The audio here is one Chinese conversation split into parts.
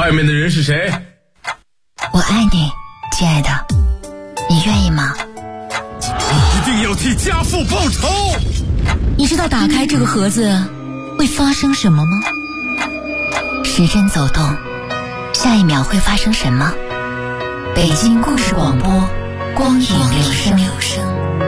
外面的人是谁？ 我爱你，亲爱的，你愿意吗？ 一定要替家父报仇！ 你知道打开这个盒子会发生什么吗？时针走动，下一秒会发生什么？北京故事广播，光影留声。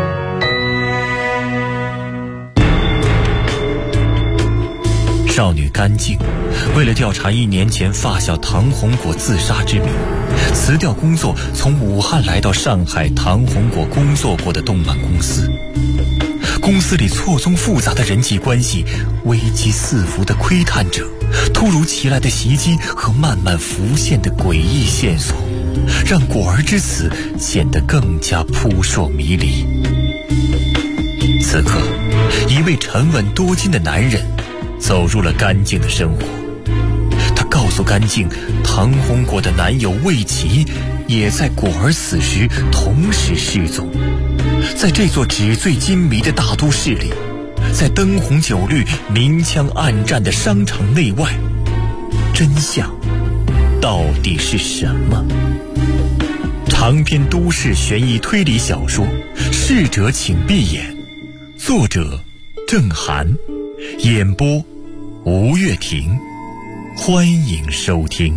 少女甘静为了调查1年前发小唐红果自杀之谜，辞掉工作，从武汉来到上海唐红果工作过的动漫公司。公司里错综复杂的人际关系，危机四伏的窥探者，突如其来的袭击和慢慢浮现的诡异线索，让果儿之死显得更加扑朔迷离。此刻，一位沉稳多金的男人走入了甘静的生活。他告诉甘静，唐红果的男友魏琪也在果儿死时同时失踪。在这座纸醉金迷的大都市里，在灯红酒绿、明枪暗战的商场内外，真相到底是什么？长篇都市悬疑推理小说《逝者请闭眼》，作者郑涵，演播吴月婷，欢迎收听。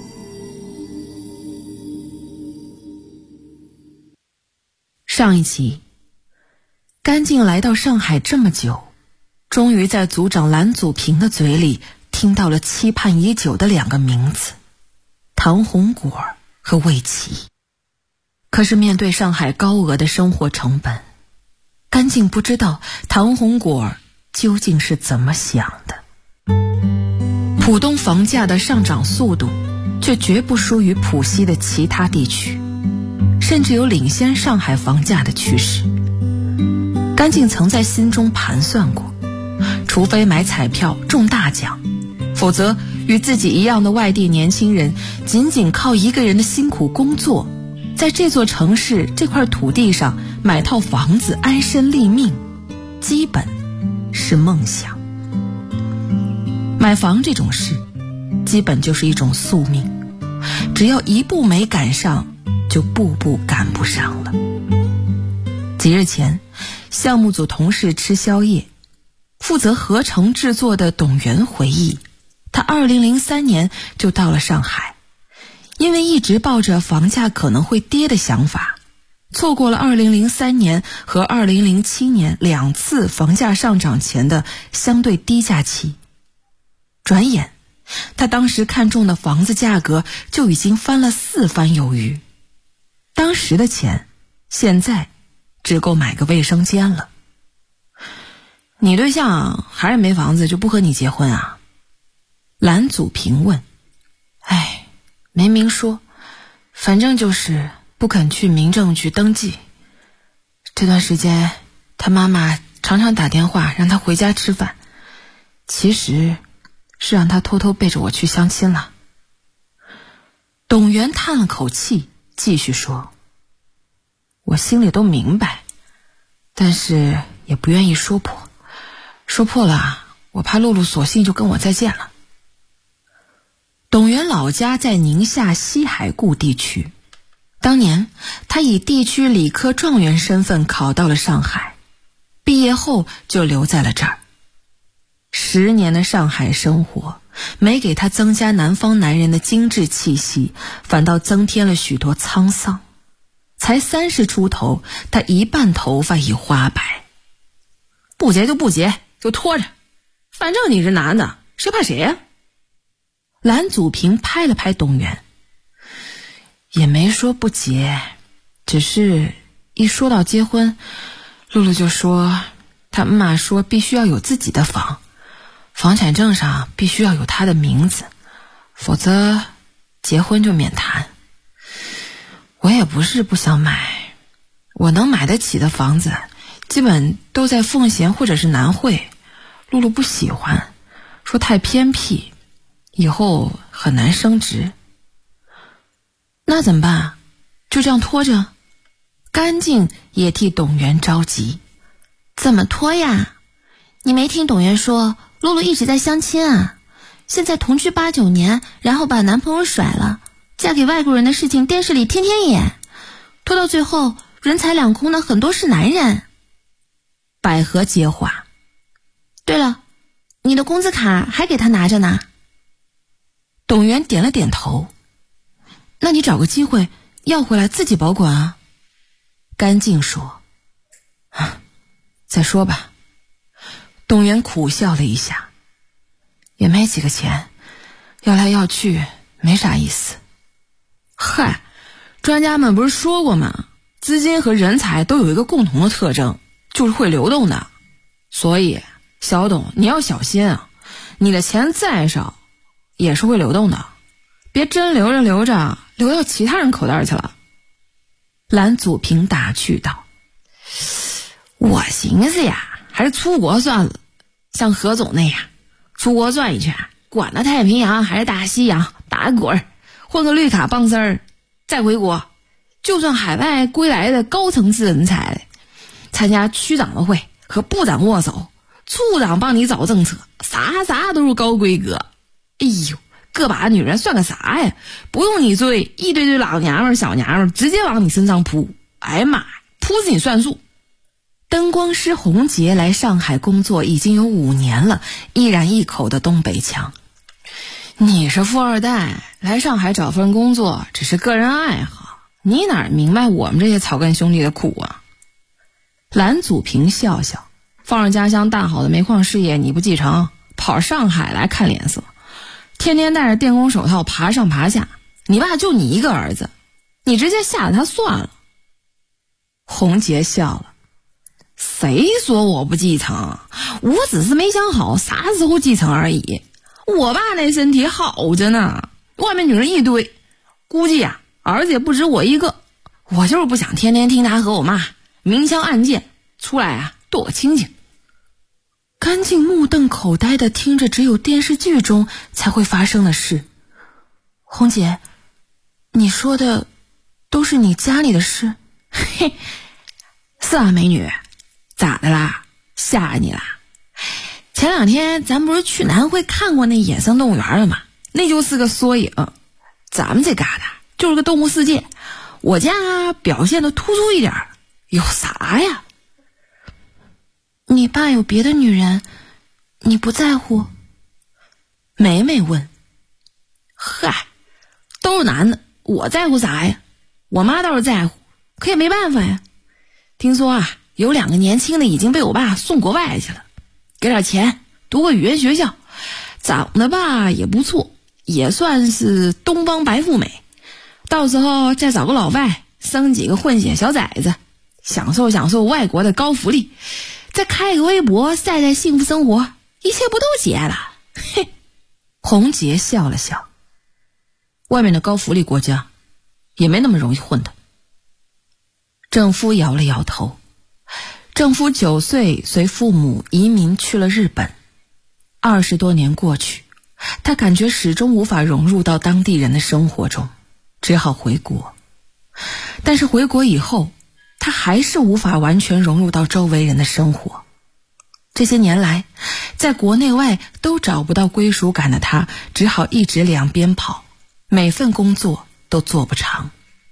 上一集，甘静来到上海这么久，终于在组长蓝祖平的嘴里听到了期盼已久的2个名字：唐红果和魏琪。可是面对上海高额的生活成本，甘静不知道唐红果究竟是怎么想的。浦东房价的上涨速度却绝不输于浦西的其他地区，甚至有领先上海房价的趋势。甘静曾在心中盘算过，除非买彩票中大奖，否则与自己一样的外地年轻人仅仅靠一个人的辛苦工作，在这座城市这块土地上买套房子安身立命，基本是梦想。买房这种事基本就是一种宿命，只要一步没赶上，就步步赶不上了。几日前，项目组同事吃宵夜，负责合成制作的董源回忆，他2003年就到了上海，因为一直抱着房价可能会跌的想法，错过了2003年和2007年2次房价上涨前的相对低价期。转眼，他当时看中的房子价格就已经翻了4番有余。当时的钱，现在只够买个卫生间了。你对象还是没房子就不和你结婚啊？蓝祖平问。没明说，反正就是不肯去民政局登记。这段时间他妈妈常常打电话让他回家吃饭，其实是让他偷偷背着我去相亲了。董源叹了口气，继续说，我心里都明白，但是也不愿意说破，说破了我怕露露索性就跟我再见了。董源老家在宁夏西海固地区，当年他以地区理科状元身份考到了上海，毕业后就留在了这儿。10年的上海生活没给他增加南方男人的精致气息，反倒增添了许多沧桑。才30出头，他一半头发已花白。不结就不结，就拖着，反正你是男的，谁怕谁呀？蓝祖平拍了拍董源，也没说不结，只是一说到结婚，露露就说他妈说必须要有自己的房，房产证上必须要有他的名字，否则结婚就免谈。我也不是不想买，我能买得起的房子基本都在奉贤或者是南汇，露露不喜欢，说太偏僻，以后很难升职。那怎么办？就这样拖着？甘静也替董源着急。 怎么拖呀？你没听董源说露露一直在相亲啊？ 现在同居8、9年，然后把男朋友甩了，嫁给外国人的事情电视里天天演，拖到最后人财两空的很多是男人。 百合接话： 对了，你的工资卡还给他拿着呢。 董源点了点头：那你找个机会要回来自己保管啊。甘静说：再说吧。董源苦笑了一下：也没几个钱，要来要去没啥意思。嗨，专家们不是说过吗？资金和人才都有一个共同的特征，就是会流动的。所以小董你要小心啊，你的钱再少也是会流动的，别真留着留着流到其他人口袋去了。蓝祖平打趣道：我寻思呀，还是出国算了，像何总那样出国转一圈，管他太平洋还是大西洋，打个滚，混个绿卡棒丝儿，再回国。就算海外归来的高层次人才，参加区长的会和部长握手，处长帮你找政策，啥都是高规格。哎呦，个把女人算个啥呀？不用你追，一堆堆老娘们小娘们直接往你身上扑。哎呀妈，扑死你算数。灯光师洪杰来上海工作已经有5年了，依然一口的东北腔。你是富二代，来上海找份工作只是个人爱好，你哪明白我们这些草根兄弟的苦啊？蓝祖平笑笑：放着家乡大好的煤矿事业你不继承，跑上海来看脸色，天天戴着电工手套爬上爬下，你爸就你一个儿子，你直接吓得他算了。洪杰笑了：谁说我不继承？我只是没想好啥时候继承而已。我爸那身体好着呢，外面女人一堆，估计呀，儿子也不止我一个。我就是不想天天听他和我妈明枪暗箭，出来啊躲个清静。甘静目瞪口呆地听着只有电视剧中才会发生的事。洪姐，你说的都是你家里的事？嘿，是啊，美女，咋的啦？吓你啦？前2天咱不是去南汇看过那野生动物园了吗？那就是个缩影。咱们这旮瘩就是个动物世界，我家表现的突出一点，有啥呀？你爸有别的女人，你不在乎？梅梅问。嗨，都是男的，我在乎啥呀？我妈倒是在乎，可也没办法呀。听说啊，有2个年轻的已经被我爸送国外去了，给点钱读个语言学校，长得吧也不错，也算是东方白富美。到时候再找个老外，生几个混血小崽子，享受外国的高福利，再开个微博晒晒幸福生活，一切不都结了？嘿，洪杰笑了笑。外面的高福利国家也没那么容易混的。郑夫摇了摇头。郑夫9岁随父母移民去了日本，20多年过去，他感觉始终无法融入到当地人的生活中，只好回国。但是回国以后，他还是无法完全融入到周围人的生活。这些年来，在国内外都找不到归属感的他，只好一直两边跑，每份工作都做不长。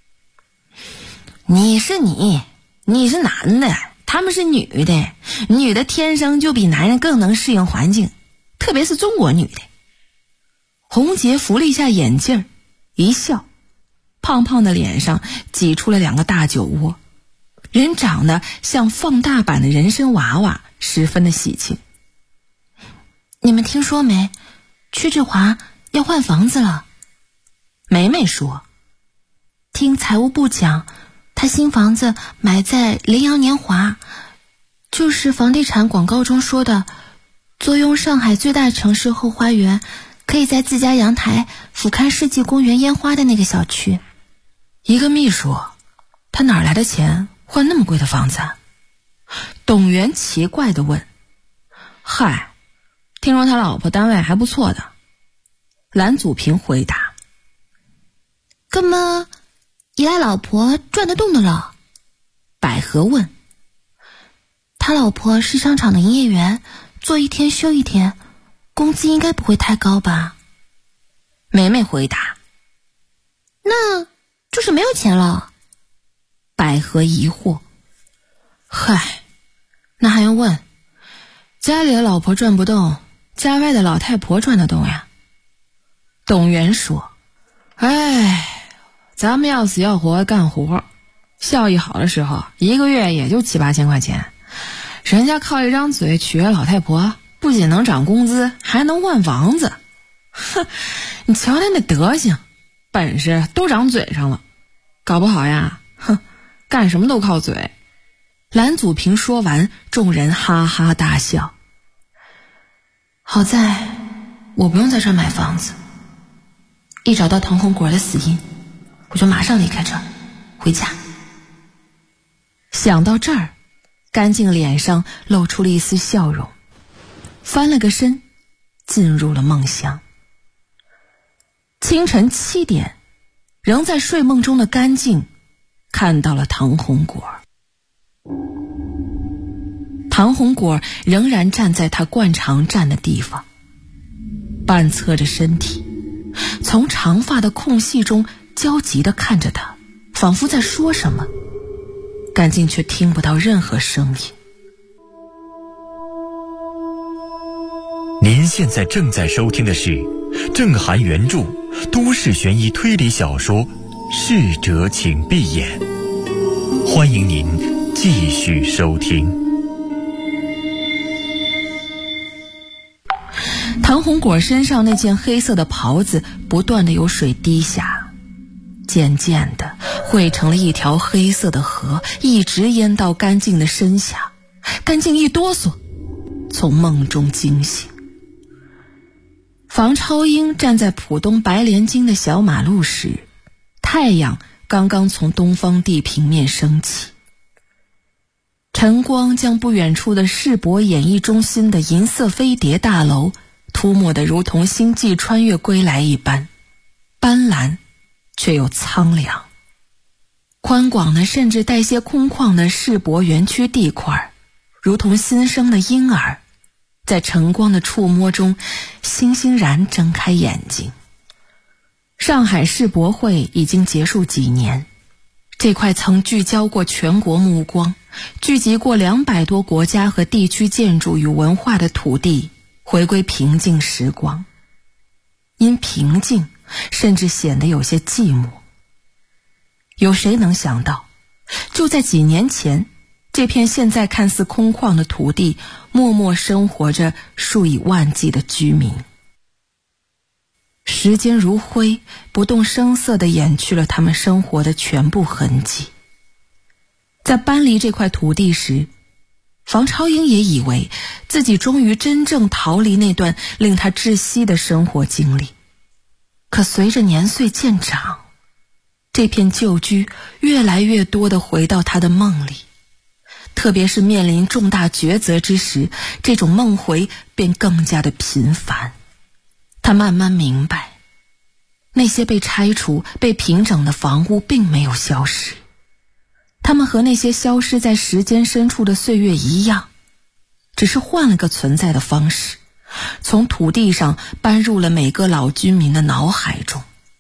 你是男的，他们是女的，女的天生就比男人更能适应环境，特别是中国女的。洪杰扶了一下眼镜，一笑，胖胖的脸上挤出了2个大酒窝，人长得像放大版的人参娃娃，十分的喜庆。你们听说没？屈志华要换房子了。梅梅说，听财务部讲，他新房子买在羚羊年华，就是房地产广告中说的坐拥上海最大城市后花园，可以在自家阳台俯瞰世纪公园烟花的那个小区。一个秘书，他哪来的钱换那么贵的房子啊？董源奇怪地问。嗨，听说他老婆单位还不错的。蓝祖平回答。哥们依赖老婆赚得动的了？百合问。他老婆是商场的营业员，做1天休1天， 工资应该不会太高吧？梅梅回答。 那就是没有钱了。 百合疑惑。嗨，那还用问？家里的老婆转不动，家外的老太婆转得动呀。董源说，咱们要死要活干活，效益好的时候1个月也就7、8千块钱，人家靠一张嘴娶个老太婆，不仅能涨工资，还能换房子。哼，你瞧他那德行，本事都长嘴上了，搞不好呀，干什么都靠嘴。蓝祖平说完，众人哈哈大笑。好在我不用在这儿买房子，一找到唐红果的死因，我就马上离开这儿回家。想到这儿，甘静脸上露出了一丝笑容，翻了个身，进入了梦乡。清晨7点，仍在睡梦中的甘静看到了唐红果。唐红果仍然站在他惯常站的地方，半侧着身体，从长发的空隙中焦急地看着他，仿佛在说什么，甘静却听不到任何声音。 您现在正在收听的是郑涵原著都市悬疑推理小说《逝者请闭眼》，欢迎您继续收听。 唐红果身上那件黑色的袍子不断地有水滴下，渐渐地汇成了一条黑色的河，一直淹到甘静的身下。甘静一哆嗦，从梦中惊醒。房超英站在浦东白莲津的小马路时，太阳刚刚从东方地平面升起，晨光将不远处的世博演艺中心的银色飞碟大楼涂抹得如同星际穿越归来一般，斑斓却又苍凉。宽广的甚至带些空旷的世博园区地块，如同新生的婴儿，在晨光的触摸中欣欣然睁开眼睛。上海世博会已经结束几年，这块曾聚焦过全国目光，聚集过200多国家和地区建筑与文化的土地回归平静时光，因平静甚至显得有些寂寞。有谁能想到，就在几年前，这片现在看似空旷的土地默默生活着数以万计的居民。时间如灰，不动声色地掩去了他们生活的全部痕迹。在搬离这块土地时，房超英也以为自己终于真正逃离那段令他窒息的生活经历。可随着年岁渐长，这片旧居越来越多地回到他的梦里，特别是面临重大抉择之时，这种梦回便更加的频繁。他慢慢明白，那些被拆除、被平整的房屋并没有消失，他们和那些消失在时间深处的岁月一样，只是换了个存在的方式，从土地上搬入了每个老居民的脑海中。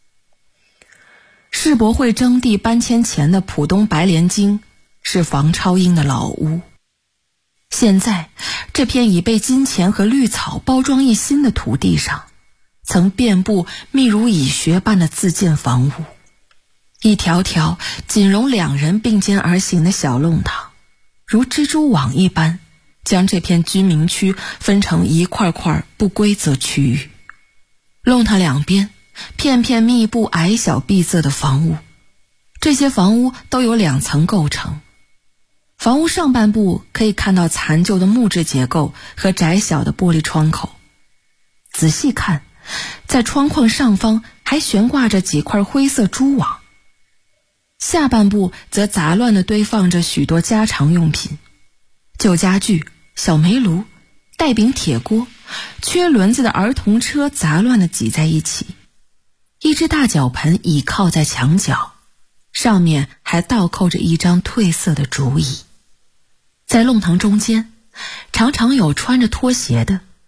世博会征地搬迁前的浦东白莲津是房超英的老屋，现在这片已被金钱和绿草包装一新的土地上，曾遍布密如蚁穴般的自建房屋，一条条仅容2人并肩而行的小弄堂，如蜘蛛网一般将这片居民区分成一块块不规则区域。弄堂两边片片密布矮小闭塞的房屋，这些房屋都有2层构成。房屋上半部可以看到残旧的木质结构和窄小的玻璃窗口，仔细看，在窗框上方还悬挂着几块灰色蛛网。下半部则杂乱地堆放着许多家常用品，旧家具、小煤炉、带柄铁锅、缺轮子的儿童车杂乱地挤在一起。一只大脚盆倚靠在墙角，上面还倒扣着一张褪色的竹椅。在弄堂中间，常常有穿着拖鞋的，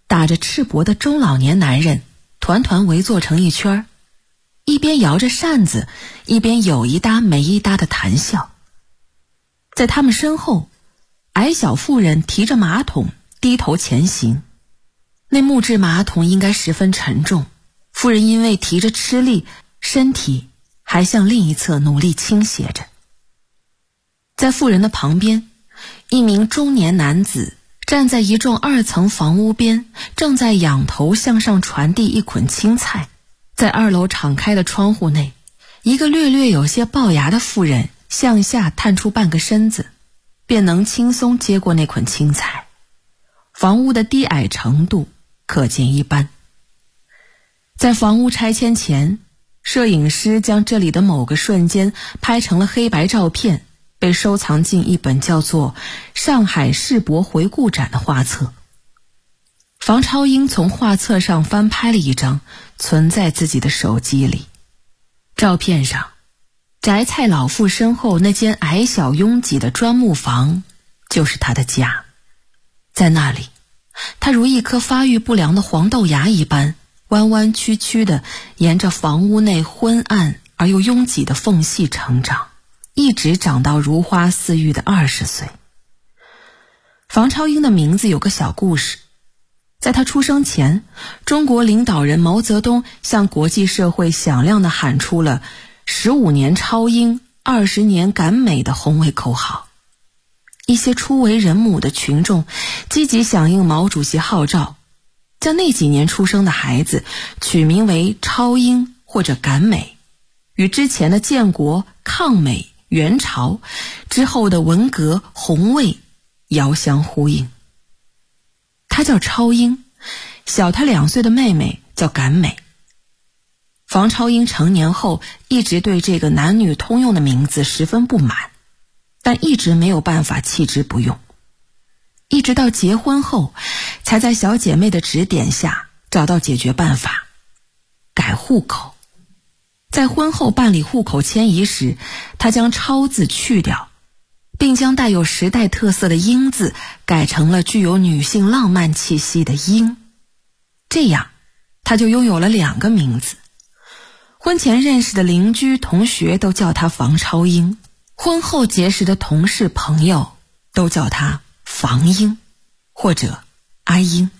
打着赤膊的中老年男人团团围坐成一圈，一边摇着扇子，一边有一搭没一搭的谈笑。在他们身后，矮小妇人提着马桶低头前行，那木质马桶应该十分沉重，妇人因为提着吃力，身体还向另一侧努力倾斜着。在妇人的旁边，一名中年男子站在一幢2层房屋边，正在仰头向上传递一捆青菜。在2楼敞开的窗户内，一个略略有些龅牙的妇人向下探出半个身子，便能轻松接过那捆青菜。房屋的低矮程度可见一斑。在房屋拆迁前，摄影师将这里的某个瞬间拍成了黑白照片，被收藏进一本叫做《上海世博回顾展》的画册。房超英从画册上翻拍了一张，存在自己的手机里。照片上，翟蔡老妇身后那间矮小拥挤的砖木房就是他的家。在那里，他如一颗发育不良的黄豆芽一般，弯弯曲曲地沿着房屋内昏暗而又拥挤的缝隙成长，一直长到如花似玉的20岁。房超英的名字有个小故事。在他出生前，中国领导人毛泽东向国际社会响亮地喊出了15年超英，20年赶美的宏伟口号。一些初为人母的群众积极响应毛主席号召，将那几年出生的孩子取名为超英或者赶美，与之前的建国、抗美、元朝之后的文革、红卫遥相呼应。他叫超英，小他2岁的妹妹叫赶美。房超英成年后一直对这个男女通用的名字十分不满，但一直没有办法弃之不用。一直到结婚后，才在小姐妹的指点下找到解决办法：改户口。在婚后办理户口迁移时，他将超字去掉，并将带有时代特色的英字改成了具有女性浪漫气息的英。这样，他就拥有了2个名字。婚前认识的邻居、同学都叫他房超英，婚后结识的同事、朋友都叫他房英或者阿英。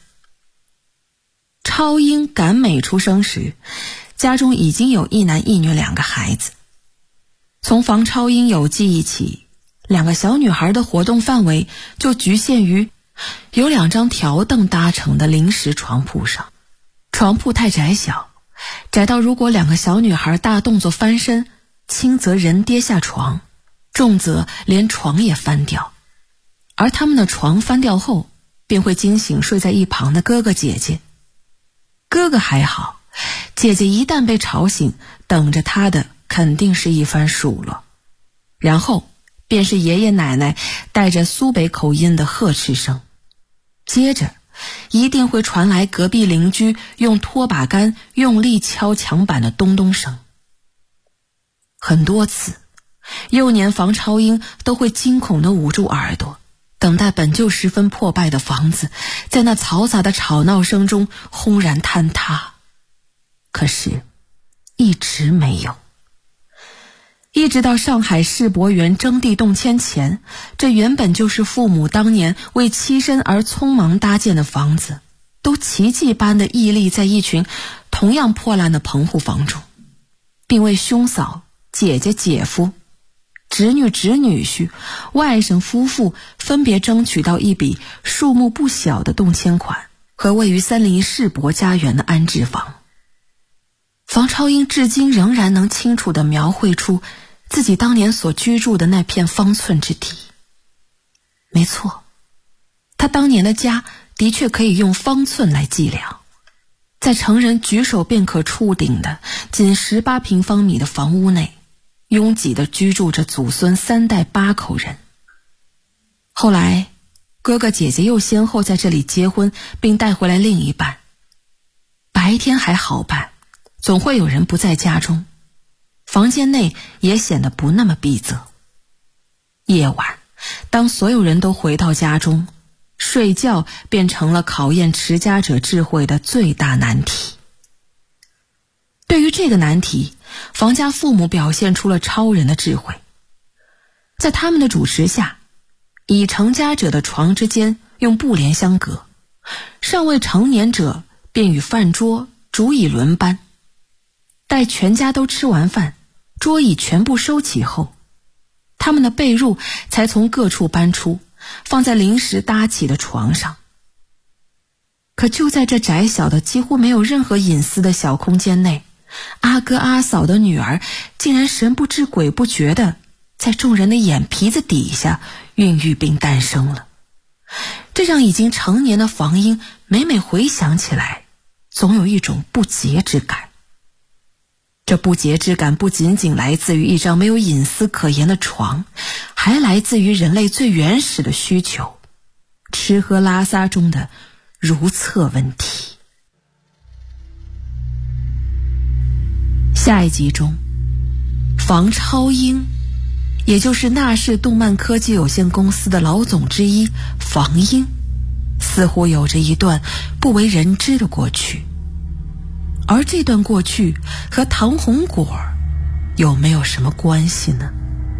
超英、赶美出生时，家中已经有1男1女2个孩子。从房超英有记忆起，2个小女孩的活动范围就局限于有2张条凳搭成的临时床铺上。床铺太窄小，窄到如果2个小女孩大动作翻身，轻则人跌下床，重则连床也翻掉。而他们的床翻掉后，便会惊醒睡在一旁的哥哥姐姐。哥哥还好，姐姐一旦被吵醒，等着他的肯定是一番数落。然后便是爷爷奶奶带着苏北口音的呵斥声，接着一定会传来隔壁邻居用拖把杆用力敲墙板的咚咚声。很多次，幼年房超英都会惊恐地捂住耳朵，等待本就十分破败的房子在那嘈杂的吵闹声中轰然坍塌。可是一直没有。一直到上海世博园征地动迁前，这原本就是父母当年为栖身而匆忙搭建的房子，都奇迹般地屹立在一群同样破烂的棚户房中，并为兄嫂、姐姐、姐夫、侄女、侄女婿、外甥夫妇分别争取到一笔数目不小的动迁款和位于森林世博家园的安置房。房超英至今仍然能清楚地描绘出自己当年所居住的那片方寸之地。没错，他当年的家的确可以用方寸来计量。在成人举手便可触顶的仅18平方米的房屋内，拥挤地居住着祖孙3代8口人。后来哥哥姐姐又先后在这里结婚，并带回来另一半。白天还好办，总会有人不在家中，房间内也显得不那么闭塞。夜晚，当所有人都回到家中， 睡觉变成了考验持家者智慧的最大难题。对于这个难题，房家父母表现出了超人的智慧。在他们的主持下，已成家者的床之间用布帘相隔，尚未成年者便与饭桌逐椅轮班。待全家都吃完饭，桌椅全部收起后，他们的被褥才从各处搬出，放在临时搭起的床上。可就在这窄小的几乎没有任何隐私的小空间内，阿哥阿嫂的女儿竟然神不知鬼不觉地在众人的眼皮子底下孕育并诞生了。这让已经成年的房英每每回想起来，总有一种不洁之感。这不洁之感不仅仅来自于一张没有隐私可言的床，还来自于人类最原始的需求——吃喝拉撒中的如厕问题。下一集中，房超英，也就是纳氏动漫科技有限公司的老总之一房英，似乎有着一段不为人知的过去。而这段过去和唐红果有没有什么关系呢？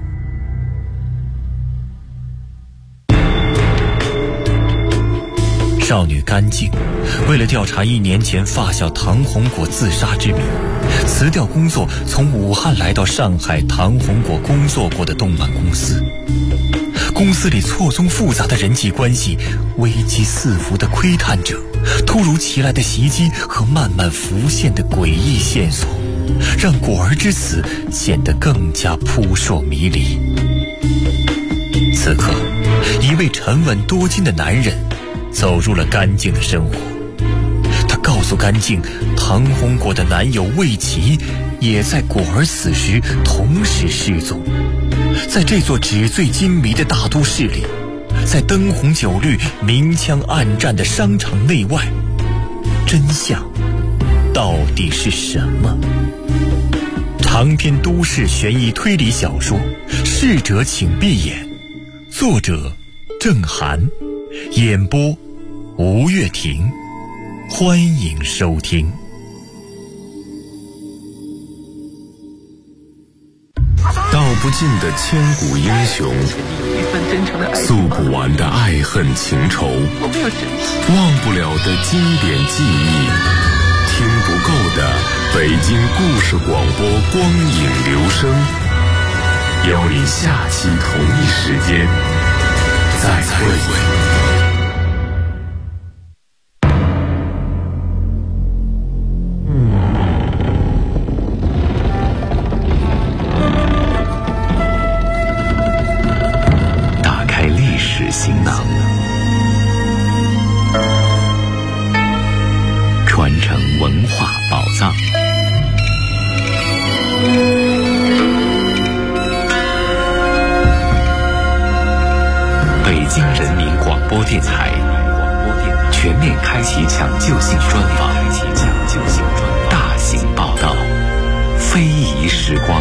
少女甘静为了调查1年前发小唐红果自杀之谜，辞掉工作，从武汉来到上海唐红果工作过的动漫公司。公司里错综复杂的人际关系，危机四伏的窥探者，突如其来的袭击和慢慢浮现的诡异线索，让果儿之死显得更加扑朔迷离。此刻，一位沉稳多金的男人走入了甘静的生活。他告诉甘静，唐红果的男友魏琪也在果儿死时同时失踪。在这座纸醉金迷的大都市里，在灯红酒绿、明枪暗战的商场内外，真相到底是什么？长篇都市悬疑推理小说《逝者请闭眼》，作者郑涵，演播吴月婷，欢迎收听。 道不尽的千古英雄，诉不完的爱恨情仇，忘不了的经典记忆，听不够的北京故事广播光影留声。邀你下期同一时间再会。行囊，传承文化宝藏。北京人民广播电台全面开启抢救性专访，大型报道，非遗时光。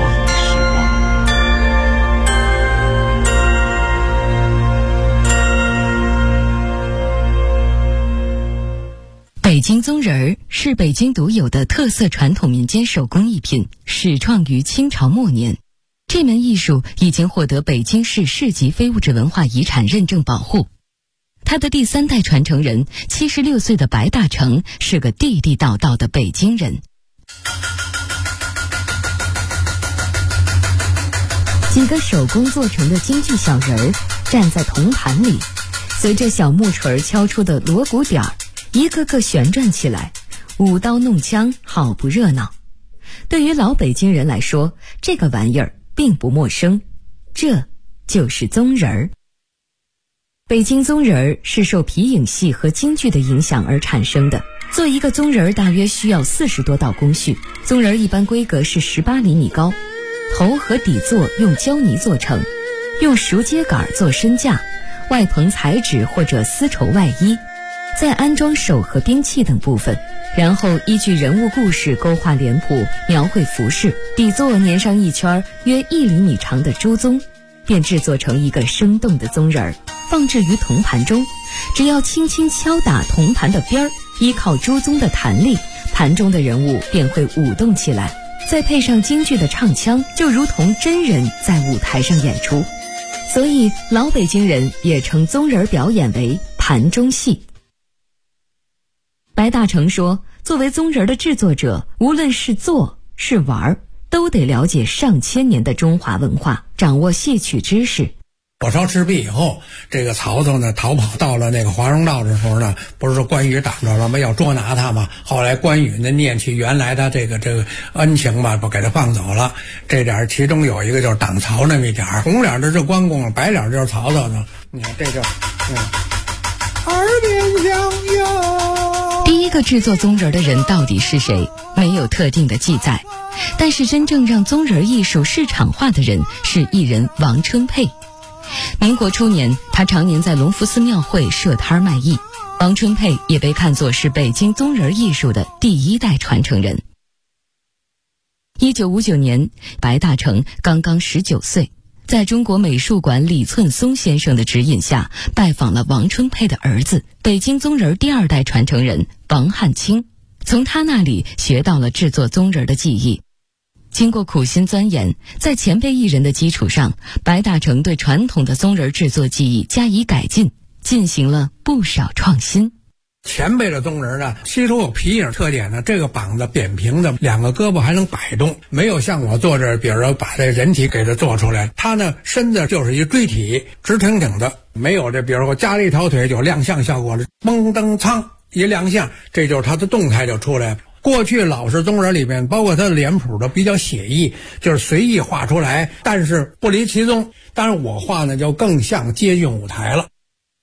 北京宗人儿是北京独有的特色传统民间手工艺品，始创于清朝末年。这门艺术已经获得北京市市级非物质文化遗产认证保护。他的第3代传承人76岁的白大成是个地地道道的北京人。几个手工做成的京剧小人儿站在铜盘里，随着小木锤敲出的锣鼓点儿，一个个旋转起来，舞刀弄枪，好不热闹。对于老北京人来说，这个玩意儿并不陌生，这就是宗人儿。北京宗人儿是受皮影戏和京剧的影响而产生的。做一个宗人儿大约需要40多道工序，宗人儿一般规格是18厘米高，头和底座用胶泥做成，用熟秸秆做身架，外棚彩纸或者丝绸外衣，再安装手和兵器等部分，然后依据人物故事勾画脸谱，描绘服饰，底座粘上一圈约1厘米长的朱宗，便制作成一个生动的宗人儿。 放置于铜盘中，只要轻轻敲打铜盘的边儿，依靠珠宗的弹力，盘中的人物便会舞动起来，再配上京剧的唱腔，就如同真人在舞台上演出。所以老北京人也称宗人表演为盘中戏。白大成说，作为宗人的制作者，无论是做是玩，都得了解上千年的中华文化，掌握戏曲知识。 火烧赤壁以后，这个曹操呢逃跑到了那个华容道的时候呢，不是说关羽挡着了吗？要捉拿他嘛。后来关羽呢念起原来他这个恩情嘛，不给他放走了。这点其中有一个就是挡曹那么一点，红脸的是关公，白脸就是曹操呢。你看这就耳边响哟。 第一个制作宗人的人到底是谁？没有特定的记载。但是真正让宗人艺术市场化的人是艺人王春佩。民国初年，他常年在隆福寺庙会设摊卖艺。王春佩也被看作是北京宗人艺术的第一代传承人。1959年，白大成刚刚19岁，在中国美术馆李寸松先生的指引下，拜访了王春佩的儿子，北京宗人第二代传承人王汉卿，从他那里学到了制作宗人的技艺。经过苦心钻研，在前辈艺人的基础上，白大成对传统的宗人制作技艺加以改进，进行了不少创新。 前辈的宗人呢，其实有皮影特点呢，这个膀子扁平的，两个胳膊还能摆动，没有像我做这，比如说把这人体给它做出来，他呢身子就是一锥体，直挺挺的，没有这比如说加了一条腿有亮相效果了，嘣噔噌一亮相，这就是他的动态就出来了。过去老式宗人里面，包括他的脸谱都比较写意，就是随意画出来，但是不离其宗。当然我画呢就更像接近舞台了。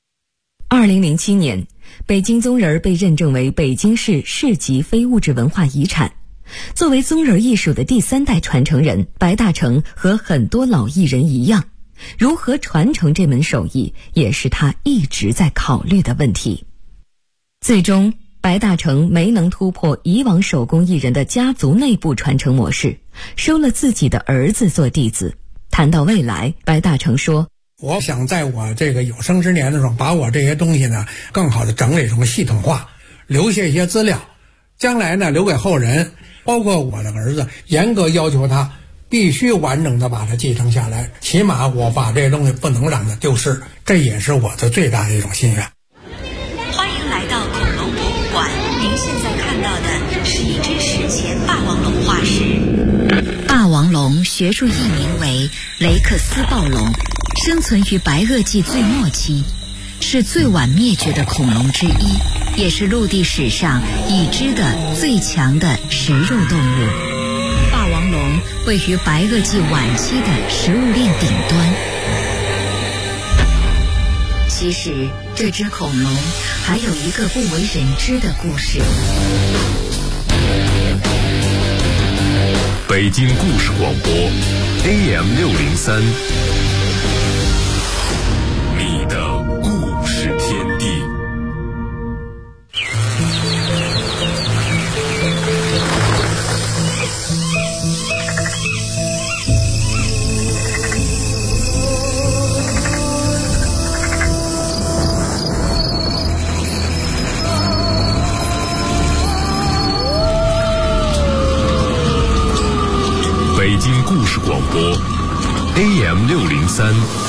2007年，北京宗人被认证为北京市市级非物质文化遗产。作为宗人艺术的第三代传承人，白大成和很多老艺人一样，如何传承这门手艺，也是他一直在考虑的问题。最终白大成没能突破以往手工艺人的家族内部传承模式，收了自己的儿子做弟子。谈到未来，白大成说， 我想在我这个有生之年的时候，把我这些东西呢更好的整理成系统化，留下一些资料，将来呢留给后人，包括我的儿子，严格要求他必须完整的把它继承下来，起码我把这些东西不能让它丢失，这也是我的最大的一种心愿。 欢迎来到恐龙博物馆，您现在看到的是一只史前霸王龙化石。霸王龙学术译名为雷克斯暴龙，生存于白垩纪最末期，是最晚灭绝的恐龙之一，也是陆地史上已知的最强的食肉动物。霸王龙位于白垩纪晚期的食物链顶端。其实这只恐龙还有一个不为人知的故事。 北京故事广播 AM603， 你的故事天地。北京故事广播 AM603。